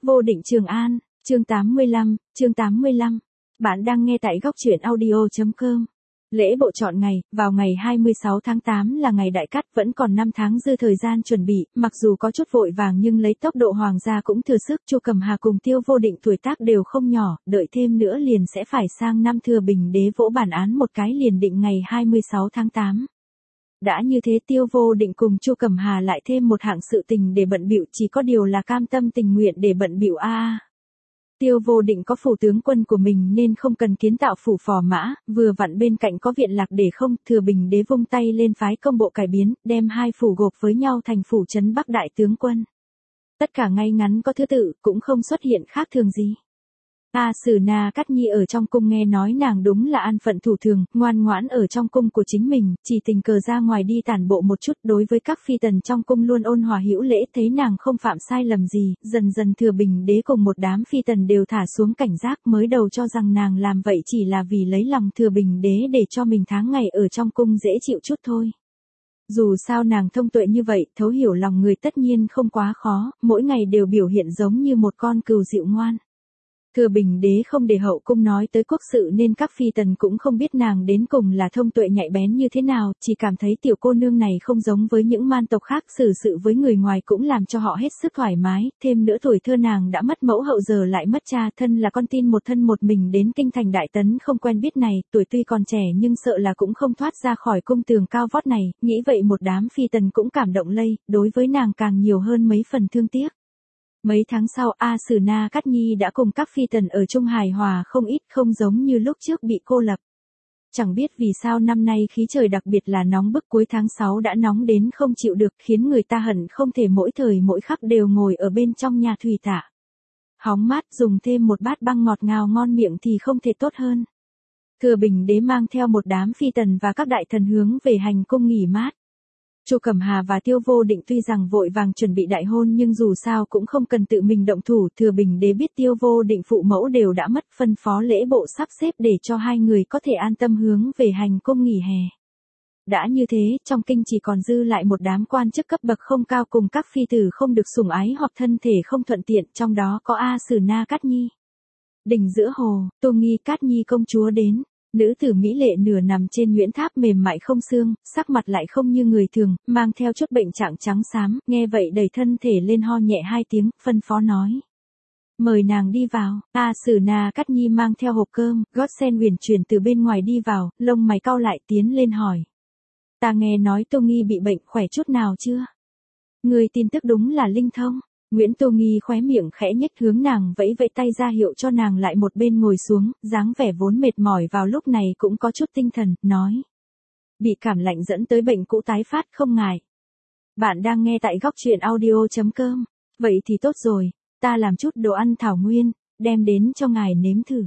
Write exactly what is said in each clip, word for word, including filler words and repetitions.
Vô Định Trường An, chương tám mươi lăm, chương tám mươi lăm. Bạn đang nghe tại góc truyện audio chấm com. Lễ bộ chọn ngày, vào ngày hai mươi sáu tháng tám là ngày đại cát, vẫn còn năm tháng dư thời gian chuẩn bị, mặc dù có chút vội vàng nhưng lấy tốc độ hoàng gia cũng thừa sức. Chu Cẩm Hà cùng Tiêu Vô Định tuổi tác đều không nhỏ, đợi thêm nữa liền sẽ phải sang năm Thừa Bình Đế vỗ bản án một cái liền định ngày hai mươi sáu tháng tám. Đã như thế Tiêu Vô Định cùng Chu Cẩm Hà lại thêm một hạng sự tình để bận bịu, chỉ có điều là cam tâm tình nguyện để bận bịu a. À. Tiêu Vô Định có phủ tướng quân của mình nên không cần kiến tạo phủ phò mã, vừa vặn bên cạnh có viện lạc để không. Thừa Bình Đế vung tay lên phái công bộ cải biến, đem hai phủ gộp với nhau thành phủ trấn Bắc đại tướng quân. Tất cả ngay ngắn có thứ tự, cũng không xuất hiện khác thường gì. A Sử Na Cát Nhi ở trong cung nghe nói nàng đúng là an phận thủ thường, ngoan ngoãn ở trong cung của chính mình, chỉ tình cờ ra ngoài đi tản bộ một chút, đối với các phi tần trong cung luôn ôn hòa hữu lễ, thấy nàng không phạm sai lầm gì, dần dần Thừa Bình Đế cùng một đám phi tần đều thả xuống cảnh giác, mới đầu cho rằng nàng làm vậy chỉ là vì lấy lòng Thừa Bình Đế để cho mình tháng ngày ở trong cung dễ chịu chút thôi. Dù sao nàng thông tuệ như vậy, thấu hiểu lòng người tất nhiên không quá khó, mỗi ngày đều biểu hiện giống như một con cừu dịu ngoan. Thừa Bình Đế không để hậu cung nói tới quốc sự nên các phi tần cũng không biết nàng đến cùng là thông tuệ nhạy bén như thế nào, chỉ cảm thấy tiểu cô nương này không giống với những man tộc khác, xử sự với người ngoài cũng làm cho họ hết sức thoải mái, thêm nữa tuổi thơ nàng đã mất mẫu hậu giờ lại mất cha, thân là con tin một thân một mình đến kinh thành đại tấn không quen biết này, tuổi tuy còn trẻ nhưng sợ là cũng không thoát ra khỏi cung tường cao vót này, nghĩ vậy một đám phi tần cũng cảm động lây, đối với nàng càng nhiều hơn mấy phần thương tiếc. Mấy tháng sau A Sử Na Cát Nhi đã cùng các phi tần ở chung hài hòa không ít, không giống như lúc trước bị cô lập. Chẳng biết vì sao năm nay khí trời đặc biệt là nóng bức, cuối tháng sáu đã nóng đến không chịu được, khiến người ta hận không thể mỗi thời mỗi khắc đều ngồi ở bên trong nhà thủy tạ. Hóng mát, dùng thêm một bát băng ngọt ngào ngon miệng thì không thể tốt hơn. Thừa Bình Đế mang theo một đám phi tần và các đại thần hướng về hành cung nghỉ mát. Chu Cẩm Hà và Tiêu Vô Định tuy rằng vội vàng chuẩn bị đại hôn nhưng dù sao cũng không cần tự mình động thủ. Thừa Bình Đế biết Tiêu Vô Định phụ mẫu đều đã mất, phân phó lễ bộ sắp xếp để cho hai người có thể an tâm hướng về hành cung nghỉ hè. Đã như thế, trong kinh chỉ còn dư lại một đám quan chức cấp bậc không cao cùng các phi tử không được sủng ái hoặc thân thể không thuận tiện, trong đó có A Sử Na Cát Nhi. Đỉnh giữa hồ, Tô Nghi Cát Nhi công chúa đến. Nữ tử mỹ lệ nửa nằm trên nhuyễn tháp mềm mại không xương, sắc mặt lại không như người thường, mang theo chút bệnh trạng trắng xám, nghe vậy đẩy thân thể lên ho nhẹ hai tiếng, phân phó nói. Mời nàng đi vào. A Sử Na Cát Nhi mang theo hộp cơm, gót sen huyền chuyển từ bên ngoài đi vào, lông mày cau lại tiến lên hỏi. Ta nghe nói Tô Nghi bị bệnh, khỏe chút nào chưa? Người tin tức đúng là linh thông. Nguyễn Tô Nghi khóe miệng khẽ nhếch hướng nàng vẫy vẫy tay ra hiệu cho nàng lại một bên ngồi xuống, dáng vẻ vốn mệt mỏi vào lúc này cũng có chút tinh thần, nói. Bị cảm lạnh dẫn tới bệnh cũ tái phát không ngại. Bạn đang nghe tại góc truyện audio chấm com. Vậy thì tốt rồi, ta làm chút đồ ăn thảo nguyên, đem đến cho ngài nếm thử.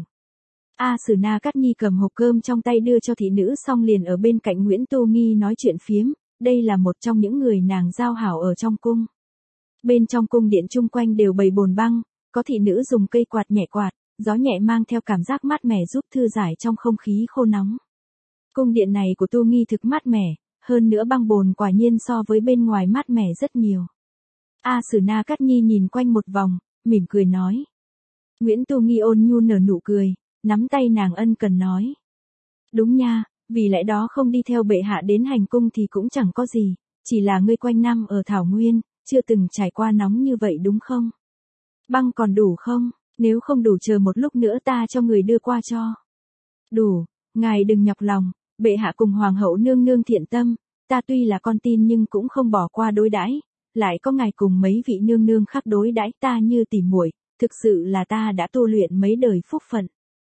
A Sử Na Cát Nhi cầm hộp cơm trong tay đưa cho thị nữ xong liền ở bên cạnh Nguyễn Tô Nghi nói chuyện phiếm, đây là một trong những người nàng giao hảo ở trong cung. Bên trong cung điện chung quanh đều bày bồn băng, có thị nữ dùng cây quạt nhẹ quạt, gió nhẹ mang theo cảm giác mát mẻ giúp thư giải trong không khí khô nóng. Cung điện này của Tô Nghi thực mát mẻ, hơn nữa băng bồn quả nhiên so với bên ngoài mát mẻ rất nhiều. A Sử Na Cát Nhi nhìn quanh một vòng, mỉm cười nói. Nguyễn Tô Nghi ôn nhu nở nụ cười, nắm tay nàng ân cần nói. Đúng nha, vì lẽ đó không đi theo bệ hạ đến hành cung thì cũng chẳng có gì, chỉ là ngươi quanh năm ở Thảo Nguyên. Chưa từng trải qua nóng như vậy đúng không? Băng còn đủ không? Nếu không đủ chờ một lúc nữa ta cho người đưa qua cho. Đủ, ngài đừng nhọc lòng, bệ hạ cùng hoàng hậu nương nương thiện tâm, ta tuy là con tin nhưng cũng không bỏ qua đối đãi, lại có ngài cùng mấy vị nương nương khác đối đãi ta như tỉ muội, thực sự là ta đã tu luyện mấy đời phúc phận.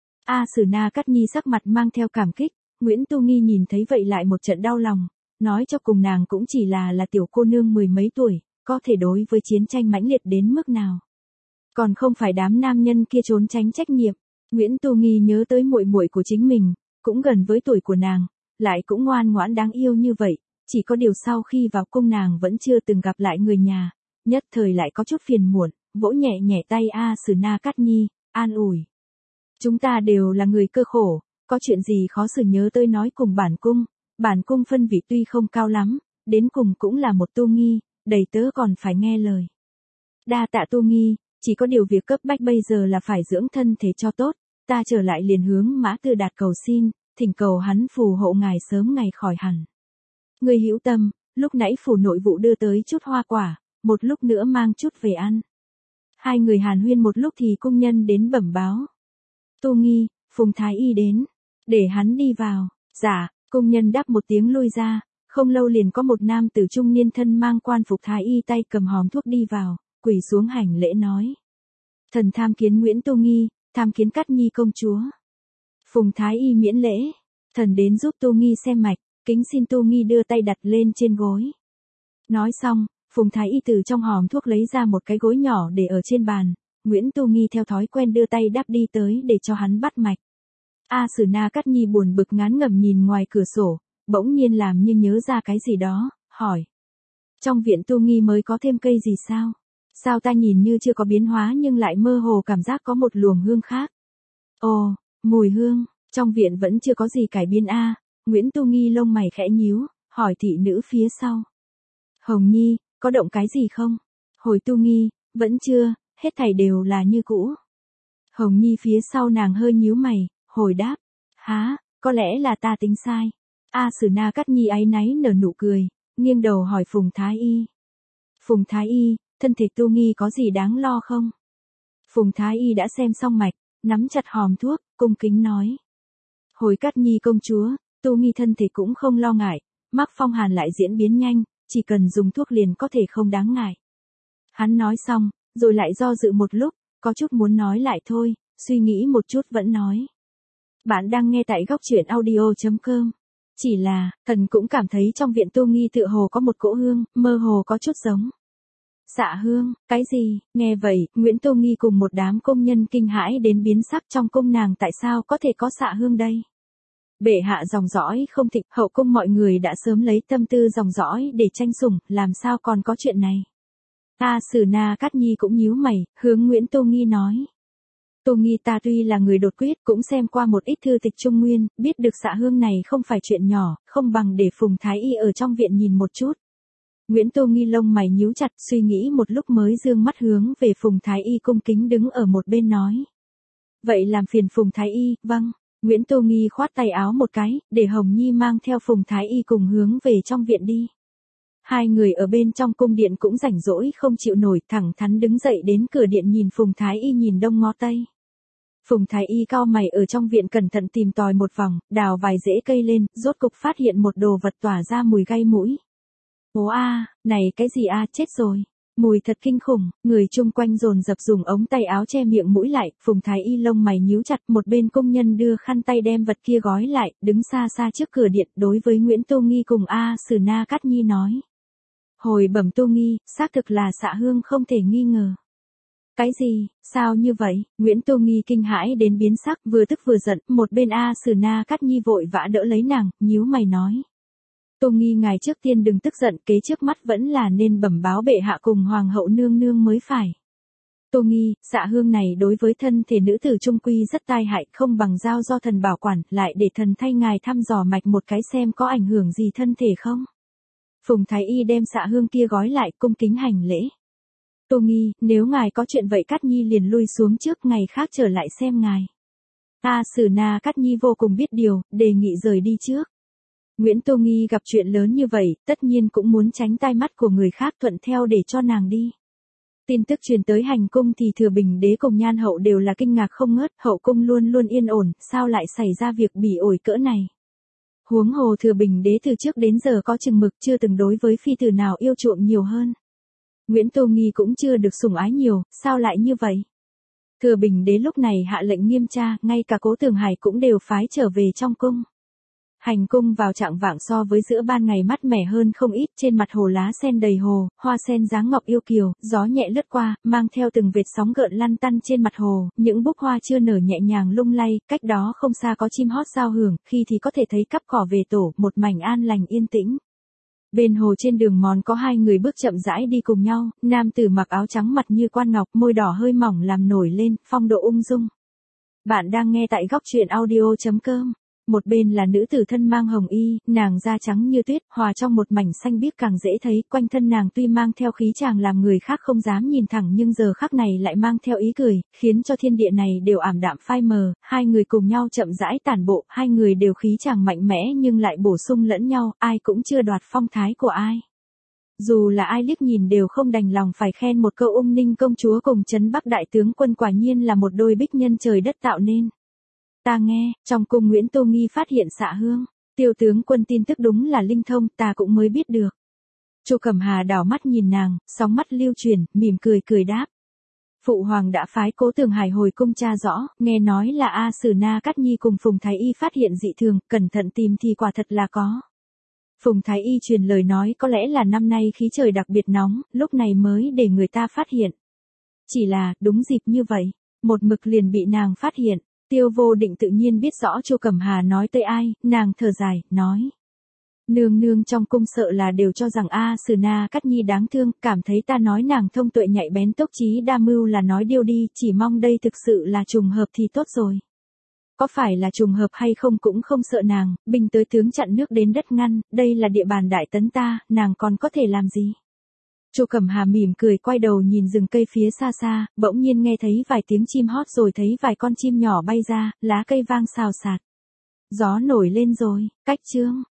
A Sử Na Cát Nhi sắc mặt mang theo cảm kích, Nguyễn Tô Nghi nhìn thấy vậy lại một trận đau lòng, nói cho cùng nàng cũng chỉ là là tiểu cô nương mười mấy tuổi. Có thể đối với chiến tranh mãnh liệt đến mức nào? Còn không phải đám nam nhân kia trốn tránh trách nhiệm. Nguyễn Tô Nghi nhớ tới muội muội của chính mình, cũng gần với tuổi của nàng, lại cũng ngoan ngoãn đáng yêu như vậy, chỉ có điều sau khi vào cung nàng vẫn chưa từng gặp lại người nhà, nhất thời lại có chút phiền muộn, vỗ nhẹ nhẹ tay A Sử Na Cát Nhi, an ủi. Chúng ta đều là người cơ khổ, có chuyện gì khó xử nhớ tới nói cùng bản cung, bản cung phân vị tuy không cao lắm, đến cùng cũng là một Tô Nghi. Đầy tớ còn phải nghe lời. Đa tạ Tô Nghi, chỉ có điều việc cấp bách bây giờ là phải dưỡng thân thể cho tốt, ta trở lại liền hướng Mã Tư Đạt cầu xin, thỉnh cầu hắn phù hộ ngài sớm ngày khỏi hẳn. Người hữu tâm, lúc nãy phủ nội vụ đưa tới chút hoa quả, một lúc nữa mang chút về ăn. Hai người hàn huyên một lúc thì cung nhân đến bẩm báo. Tô Nghi, Phùng Thái Y đến, để hắn đi vào. Dạ, cung nhân đáp một tiếng lui ra, không lâu liền có một nam tử trung niên thân mang quan phục Thái Y tay cầm hòm thuốc đi vào, quỳ xuống hành lễ nói. Thần tham kiến Nguyễn Tô Nghi, tham kiến Cát Nhi công chúa. Phùng Thái Y miễn lễ, thần đến giúp Tô Nghi xem mạch, kính xin Tô Nghi đưa tay đặt lên trên gối. Nói xong, Phùng Thái Y từ trong hòm thuốc lấy ra một cái gối nhỏ để ở trên bàn, Nguyễn Tô Nghi theo thói quen đưa tay đắp đi tới để cho hắn bắt mạch. A Sử Na Cát Nhi buồn bực ngán ngẩm nhìn ngoài cửa sổ, bỗng nhiên làm như nhớ ra cái gì đó, hỏi. Trong viện Tô Nghi mới có thêm cây gì sao? Sao ta nhìn như chưa có biến hóa nhưng lại mơ hồ cảm giác có một luồng hương khác? Ồ, mùi hương, trong viện vẫn chưa có gì cải biến a. À. Nguyễn Tô Nghi lông mày khẽ nhíu, hỏi thị nữ phía sau. Hồng Nhi, có động cái gì không? Hồi Tô Nghi, vẫn chưa, hết thảy đều là như cũ. Hồng Nhi phía sau nàng hơi nhíu mày, hồi đáp. Há, có lẽ là ta tính sai. A Sử Na Cát Nhi áy náy nở nụ cười, nghiêng đầu hỏi Phùng Thái Y. Phùng Thái Y, thân thể Tô Nghi có gì đáng lo không? Phùng Thái Y đã xem xong mạch, nắm chặt hòm thuốc, cung kính nói. Hồi Cát Nhi công chúa, Tô Nghi thân thể cũng không lo ngại, mắc phong hàn lại diễn biến nhanh, chỉ cần dùng thuốc liền có thể không đáng ngại. Hắn nói xong, rồi lại do dự một lúc, có chút muốn nói lại thôi, suy nghĩ một chút vẫn nói. Bạn đang nghe tại góc truyện audio chấm com. Chỉ là, thần cũng cảm thấy trong viện Tô Nghi tựa hồ có một cỗ hương, mơ hồ có chút giống. Xạ hương, cái gì? Nghe vậy, Nguyễn Tô Nghi cùng một đám công nhân kinh hãi đến biến sắc trong cung nàng tại sao có thể có xạ hương đây? Bệ hạ dòng dõi không thịnh, hậu cung mọi người đã sớm lấy tâm tư dòng dõi để tranh sủng, làm sao còn có chuyện này? A Sử Na Cát Nhi cũng nhíu mày, hướng Nguyễn Tô Nghi nói. Tô Nghi ta tuy là người đột quyết cũng xem qua một ít thư tịch Trung Nguyên, biết được xạ hương này không phải chuyện nhỏ, không bằng để Phùng Thái Y ở trong viện nhìn một chút. Nguyễn Tô Nghi lông mày nhíu chặt suy nghĩ một lúc mới dương mắt hướng về Phùng Thái Y cung kính đứng ở một bên nói. Vậy làm phiền Phùng Thái Y, vâng. Nguyễn Tô Nghi khoát tay áo một cái, để Hồng Nhi mang theo Phùng Thái Y cùng hướng về trong viện đi. Hai người ở bên trong cung điện cũng rảnh rỗi không chịu nổi, thẳng thắn đứng dậy đến cửa điện nhìn Phùng Thái Y nhìn đông ngó tây. Phùng Thái Y cau mày ở trong viện cẩn thận tìm tòi một vòng, đào vài rễ cây lên, rốt cục phát hiện một đồ vật tỏa ra mùi gây mũi. Ố a, này cái gì a, chết rồi. Mùi thật kinh khủng, người chung quanh dồn dập dùng ống tay áo che miệng mũi lại, Phùng Thái Y lông mày nhíu chặt, một bên công nhân đưa khăn tay đem vật kia gói lại, đứng xa xa trước cửa điện đối với Nguyễn Tô Nghi cùng A Sử Na Cát Nhi nói. Hồi bẩm Tô Nghi, xác thực là xạ hương không thể nghi ngờ. Cái gì, sao như vậy? Nguyễn Tô Nghi kinh hãi đến biến sắc, vừa tức vừa giận, một bên A Sử Na Cát Nhi vội vã đỡ lấy nàng, nhíu mày nói. Tô Nghi ngài trước tiên đừng tức giận, kế trước mắt vẫn là nên bẩm báo bệ hạ cùng hoàng hậu nương nương mới phải. Tô Nghi, xạ hương này đối với thân thể nữ tử trung quy rất tai hại, không bằng giao do thần bảo quản, lại để thần thay ngài thăm dò mạch một cái xem có ảnh hưởng gì thân thể không. Phùng Thái Y đem xạ hương kia gói lại, cung kính hành lễ. Tô Nghi, nếu ngài có chuyện vậy Cát Nhi liền lui xuống trước, ngày khác trở lại xem ngài. A Sử Na Cát Nhi vô cùng biết điều, đề nghị rời đi trước. Nguyễn Tô Nghi gặp chuyện lớn như vậy, tất nhiên cũng muốn tránh tai mắt của người khác, thuận theo để cho nàng đi. Tin tức truyền tới hành cung thì Thừa Bình Đế cùng Nhan Hậu đều là kinh ngạc không ngớt, hậu cung luôn luôn yên ổn, sao lại xảy ra việc bỉ ổi cỡ này. Huống hồ Thừa Bình Đế từ trước đến giờ có chừng mực, chưa từng đối với phi tử nào yêu chuộng nhiều hơn. Nguyễn Tô Nghi cũng chưa được sủng ái nhiều, sao lại như vậy? Thừa Bình Đế lúc này hạ lệnh nghiêm tra, ngay cả Cố Tường Hải cũng đều phái trở về trong cung. Hành cung vào trạng vạng so với giữa ban ngày mát mẻ hơn không ít, trên mặt hồ lá sen đầy hồ, hoa sen dáng ngọc yêu kiều, gió nhẹ lướt qua, mang theo từng vệt sóng gợn lăn tăn trên mặt hồ, những búp hoa chưa nở nhẹ nhàng lung lay, cách đó không xa có chim hót giao hưởng, khi thì có thể thấy cắp cỏ về tổ, một mảnh an lành yên tĩnh. Bên hồ trên đường mòn có hai người bước chậm rãi đi cùng nhau, nam tử mặc áo trắng mặt như quan ngọc, môi đỏ hơi mỏng làm nổi lên, phong độ ung dung. Bạn đang nghe tại góc truyện audio chấm com. một bên là nữ tử thân mang hồng y, nàng da trắng như tuyết, hòa trong một mảnh xanh biếc càng dễ thấy, quanh thân nàng tuy mang theo khí chàng làm người khác không dám nhìn thẳng nhưng giờ khắc này lại mang theo ý cười, khiến cho thiên địa này đều ảm đạm phai mờ, hai người cùng nhau chậm rãi tản bộ, hai người đều khí chàng mạnh mẽ nhưng lại bổ sung lẫn nhau, ai cũng chưa đoạt phong thái của ai. Dù là ai liếc nhìn đều không đành lòng phải khen một câu Ung Ninh công chúa cùng Trấn Bắc đại tướng quân quả nhiên là một đôi bích nhân trời đất tạo nên. Ta nghe, trong cung Nguyễn Tô Nghi phát hiện xạ hương, Tiêu tướng quân tin tức đúng là linh thông, ta cũng mới biết được. Chu Cẩm Hà đảo mắt nhìn nàng, sóng mắt lưu chuyển, mỉm cười cười đáp. Phụ hoàng đã phái Cố Tường Hải hồi cung tra rõ, nghe nói là A Sử Na Cát Nhi cùng Phùng Thái Y phát hiện dị thường, cẩn thận tìm thì quả thật là có. Phùng Thái Y truyền lời nói có lẽ là năm nay khí trời đặc biệt nóng, lúc này mới để người ta phát hiện. Chỉ là, đúng dịp như vậy, một mực liền bị nàng phát hiện. Tiêu Vô Định tự nhiên biết rõ Chu Cẩm Hà nói tới ai, nàng thở dài, nói. Nương nương trong cung sợ là đều cho rằng A Sử Na Cát Nhi đáng thương, cảm thấy ta nói nàng thông tuệ nhạy bén tốc trí đa mưu là nói điêu đi, chỉ mong đây thực sự là trùng hợp thì tốt rồi. Có phải là trùng hợp hay không cũng không sợ nàng, binh tới tướng chặn nước đến đất ngăn, đây là địa bàn đại tấn ta, nàng còn có thể làm gì? Chu Cẩm Hà mỉm cười quay đầu nhìn rừng cây phía xa xa, bỗng nhiên nghe thấy vài tiếng chim hót rồi thấy vài con chim nhỏ bay ra, lá cây vang xào xạc. Gió nổi lên rồi, cách chương.